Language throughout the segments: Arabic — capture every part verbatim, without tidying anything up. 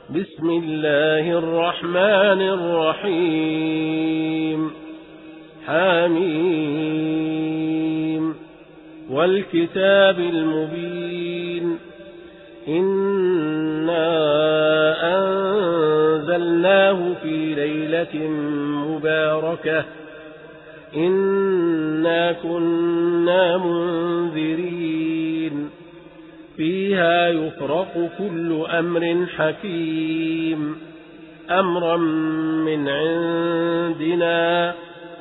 بسم الله الرحمن الرحيم حميم والكتاب المبين إنا أنزلناه في ليلة مباركة إنا كنا منذرين فيها يفرق كل أمر حكيم أمرا من عندنا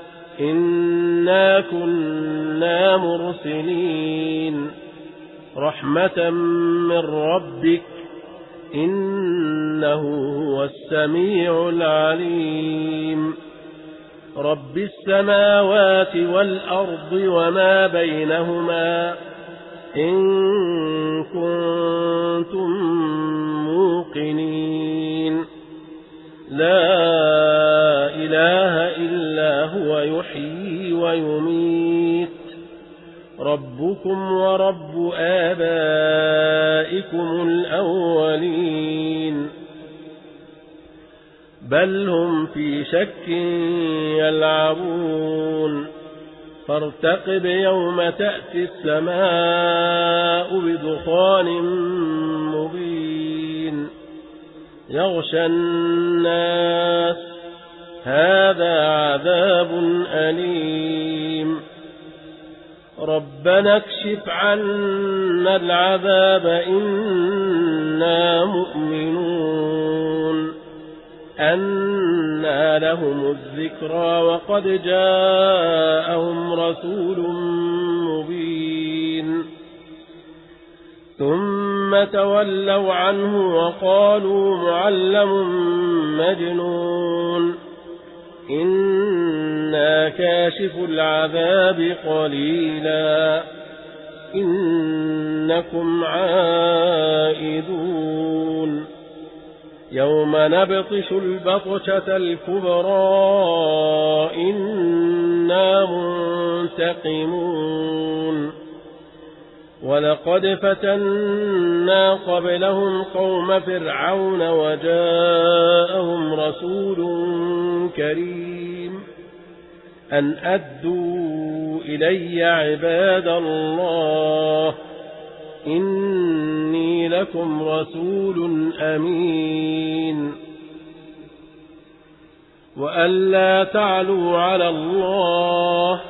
إنا كنا مرسلين رحمة من ربك إنه هو السميع العليم رب السماوات والأرض وما بينهما إن كنتم موقنين لا إله إلا هو يحيي ويميت ربكم ورب آبائكم الأولين بل هم في شك يلعبون فارتقب يوم تأتي السماء بدخان مبين يغشى الناس هذا عذاب أليم ربنا اكشف عنا العذاب إنا مؤمنون أنى لهم الذكرى وقد جاءهم رسول مبين ثم تولوا عنه وقالوا معلم مجنون إنا كاشف العذاب قليلا إنكم عائدون يوم نبطش البطشة الكبرى إنا منتقمون ولقد فتنا قبلهم قوم فرعون وجاءهم رسول كريم أن أدوا إلي عباد الله إني لكم رسول أمين وأن لا تعلوا على الله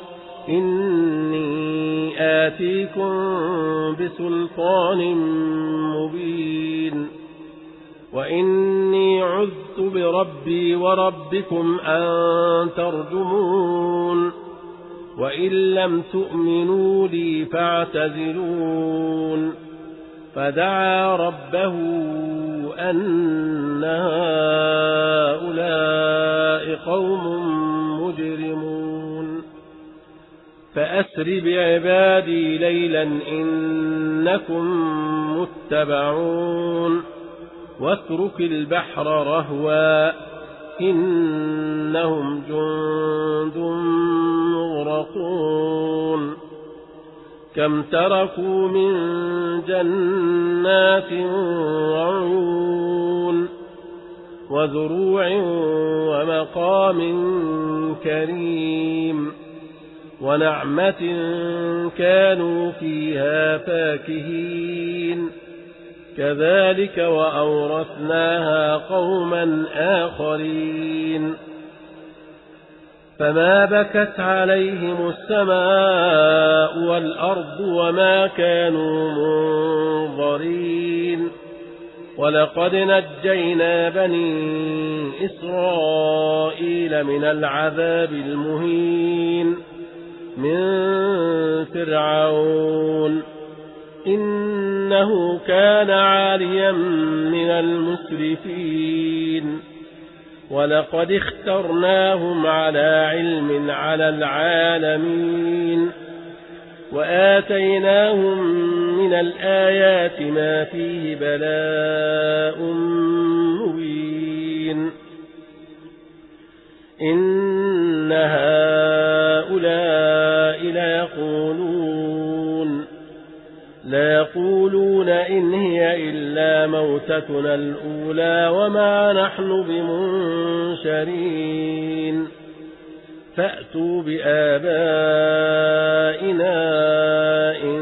إني آتيكم بسلطان مبين وإني عذت بربي وربكم أن ترجمون وإن لم تؤمنوا لي فاعتزلون فدعا ربه أن هؤلاء قوم مجرمون فأسر بعبادي ليلا إنكم متبعون واترك البحر رهوا إنهم جند مغرقون كم تركوا من جنات وعيون وزروع ومقام كريم ونعمة كانوا فيها فاكهين كذلك وأورثناها قوما آخرين فما بكت عليهم السماء والأرض وما كانوا منظرين ولقد نجينا بني إسرائيل من العذاب المهين من فرعون إنه كان عاليا من المسرفين ولقد اخترناهم على علم على العالمين وآتيناهم من الآيات ما فيه بلاء مبين إن هؤلاء ليقولون لا يقولون إن هي إلا موت موتتنا الأولى وما نحن بمنشرين فأتوا بآبائنا إن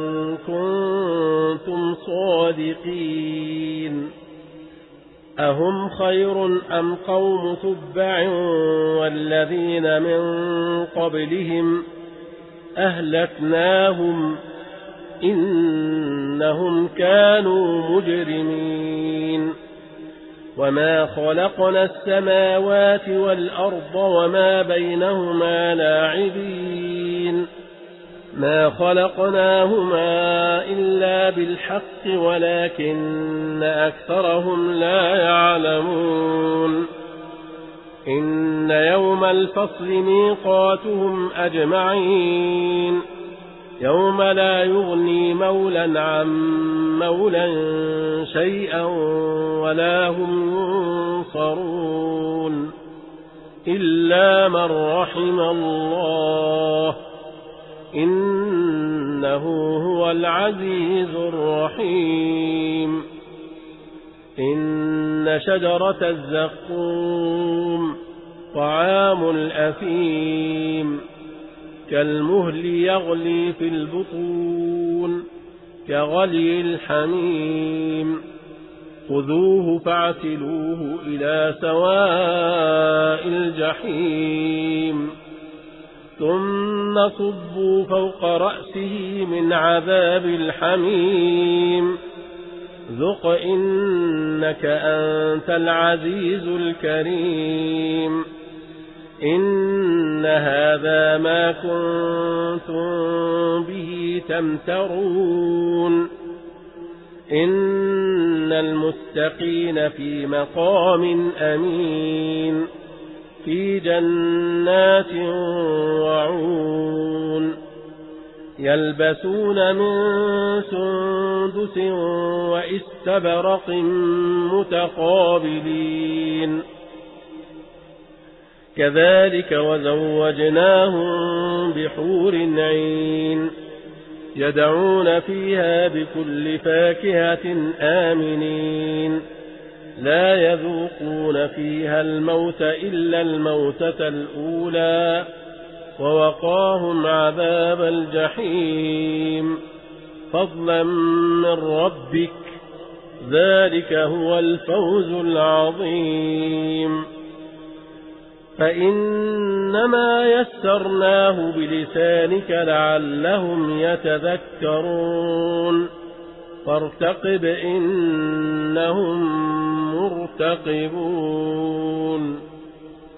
كنتم صادقين أهم خير أم قوم تبع والذين من قبلهم أهلكناهم إنهم كانوا مجرمين وما خلقنا السماوات والأرض وما بينهما لاعبين ما خلقناهما إلا بالحق ولكن أكثرهم لا يعلمون إن يوم الفصل ميقاتهم أجمعين يوم لا يغني مولا عن مولا شيئا ولا هم ينصرون إلا من رحم الله إنه هو العزيز الرحيم إن شجرة الزقوم طعام الأثيم كالمهل يغلي في البطون كغلي الحميم خذوه فاعتلوه إلى سواء الجحيم ثم صبوا فوق رأسه من عذاب الحميم ذق إنك أنت العزيز الكريم إن هذا ما كنتم به تمترون إن المتقين في مقام أمين في جنات وعيون يلبسون من سندس واستبرق متقابلين كذلك وزوجناهم بحور عين يدعون فيها بكل فاكهة آمنين لا يذوقون فيها الموت إلا الموتة الأولى ووقاهم عذاب الجحيم فضلا من ربك ذلك هو الفوز العظيم فإنما يسرناه بلسانك لعلهم يتذكرون فارتقب إنهم مرتقبون